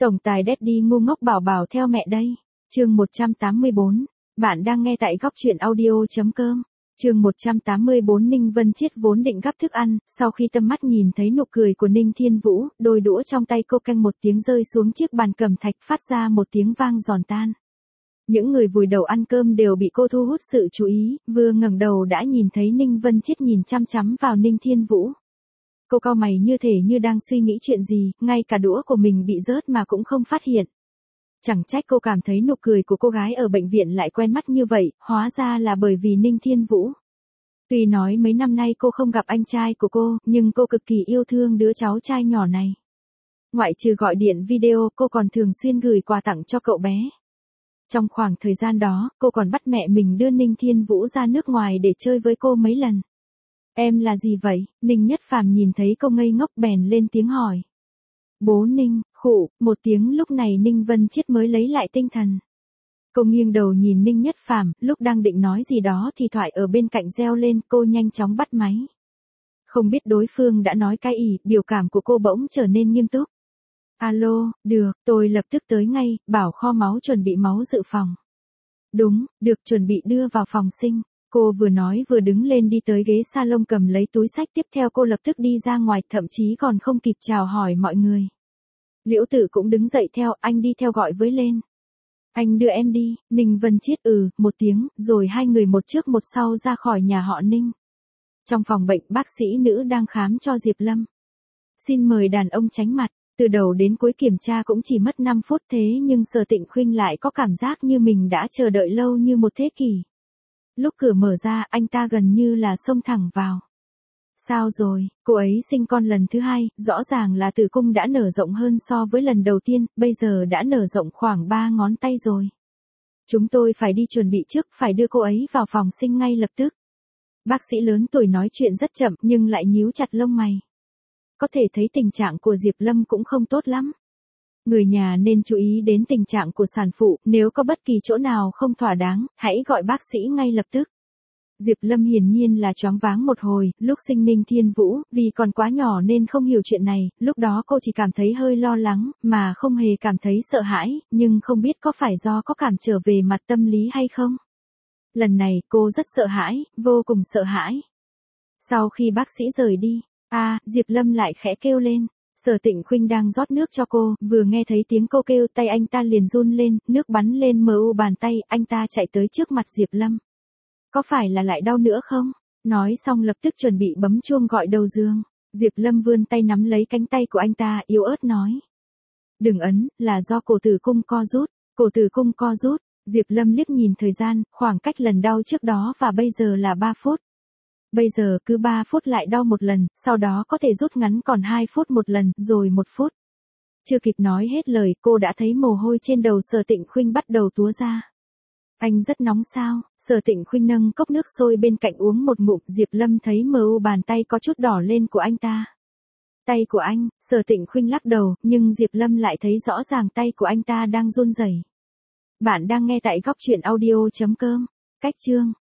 Tổng tài Daddy ngu ngốc bảo bảo theo mẹ đây. Chương 184. Bạn đang nghe tại góc truyện audio.com. Chương 184. Ninh Vân Chiết vốn định gắp thức ăn, sau khi tâm mắt nhìn thấy nụ cười của Ninh Thiên Vũ, đôi đũa trong tay cô canh một tiếng rơi xuống chiếc bàn cẩm thạch phát ra một tiếng vang giòn tan. Những người vùi đầu ăn cơm đều bị cô thu hút sự chú ý, vừa ngẩng đầu đã nhìn thấy Ninh Vân Chiết nhìn chăm chăm vào Ninh Thiên Vũ. Cô cau mày như thể như đang suy nghĩ chuyện gì, ngay cả đũa của mình bị rớt mà cũng không phát hiện. Chẳng trách cô cảm thấy nụ cười của cô gái ở bệnh viện lại quen mắt như vậy, hóa ra là bởi vì Ninh Thiên Vũ. Tuy nói mấy năm nay cô không gặp anh trai của cô, nhưng cô cực kỳ yêu thương đứa cháu trai nhỏ này. Ngoại trừ gọi điện video, cô còn thường xuyên gửi quà tặng cho cậu bé. Trong khoảng thời gian đó, cô còn bắt mẹ mình đưa Ninh Thiên Vũ ra nước ngoài để chơi với cô mấy lần. Em là gì vậy? Ninh Nhất Phàm nhìn thấy cô ngây ngốc bèn lên tiếng hỏi. Bố Ninh, khụ, một tiếng. Lúc này Ninh Vân Chiết mới lấy lại tinh thần. Cô nghiêng đầu nhìn Ninh Nhất Phàm, lúc đang định nói gì đó thì thoại ở bên cạnh reo lên, cô nhanh chóng bắt máy. Không biết đối phương đã nói cái gì, biểu cảm của cô bỗng trở nên nghiêm túc. Alo, được, tôi lập tức tới ngay, bảo kho máu chuẩn bị máu dự phòng. Đúng, được, chuẩn bị đưa vào phòng sinh. Cô vừa nói vừa đứng lên đi tới ghế salon cầm lấy túi xách, tiếp theo cô lập tức đi ra ngoài, thậm chí còn không kịp chào hỏi mọi người. Liễu Tử cũng đứng dậy theo, anh đi theo gọi với lên. Anh đưa em đi. Ninh Vân Chiết một tiếng, rồi hai người một trước một sau ra khỏi nhà họ Ninh. Trong phòng bệnh, bác sĩ nữ đang khám cho Diệp Lâm. Xin mời đàn ông tránh mặt. Từ đầu đến cuối kiểm tra cũng chỉ mất 5 phút, thế nhưng Sở Tịnh Khuynh lại có cảm giác như mình đã chờ đợi lâu như một thế kỷ. Lúc cửa mở ra, anh ta gần như là xông thẳng vào. Sao rồi, cô ấy sinh con lần thứ hai, rõ ràng là tử cung đã nở rộng hơn so với lần đầu tiên, bây giờ đã nở rộng khoảng 3 ngón tay rồi. Chúng tôi phải đi chuẩn bị trước, phải đưa cô ấy vào phòng sinh ngay lập tức. Bác sĩ lớn tuổi nói chuyện rất chậm nhưng lại nhíu chặt lông mày. Có thể thấy tình trạng của Diệp Lâm cũng không tốt lắm. Người nhà nên chú ý đến tình trạng của sản phụ, nếu có bất kỳ chỗ nào không thỏa đáng, hãy gọi bác sĩ ngay lập tức. Diệp Lâm hiển nhiên là choáng váng một hồi, lúc sinh Ninh Thiên Vũ, vì còn quá nhỏ nên không hiểu chuyện này, lúc đó cô chỉ cảm thấy hơi lo lắng, mà không hề cảm thấy sợ hãi, nhưng không biết có phải do có cản trở về mặt tâm lý hay không. Lần này cô rất sợ hãi, vô cùng sợ hãi. Sau khi bác sĩ rời đi, Diệp Lâm lại khẽ kêu lên. Sở Tịnh Khuynh đang rót nước cho cô, vừa nghe thấy tiếng cô kêu, tay anh ta liền run lên, nước bắn lên mu bàn tay, anh ta chạy tới trước mặt Diệp Lâm. Có phải là lại đau nữa không? Nói xong lập tức chuẩn bị bấm chuông gọi đầu giường. Diệp Lâm vươn tay nắm lấy cánh tay của anh ta, yếu ớt nói. Đừng ấn, là do cổ tử cung co rút. Cổ tử cung co rút. Diệp Lâm liếc nhìn thời gian, khoảng cách lần đau trước đó và bây giờ là 3 phút. Bây giờ cứ 3 phút lại đau một lần, sau đó có thể rút ngắn còn 2 phút một lần, rồi 1 phút. Chưa kịp nói hết lời, cô đã thấy mồ hôi trên đầu Sở Tịnh Khuynh bắt đầu túa ra. Anh rất nóng sao? Sở Tịnh Khuynh nâng cốc nước sôi bên cạnh uống một ngụm, Diệp Lâm thấy mu bàn tay có chút đỏ lên của anh ta. Tay của anh, Sở Tịnh Khuynh lắc đầu, nhưng Diệp Lâm lại thấy rõ ràng tay của anh ta đang run rẩy. Bạn đang nghe tại góc truyện audio.com. Cách chương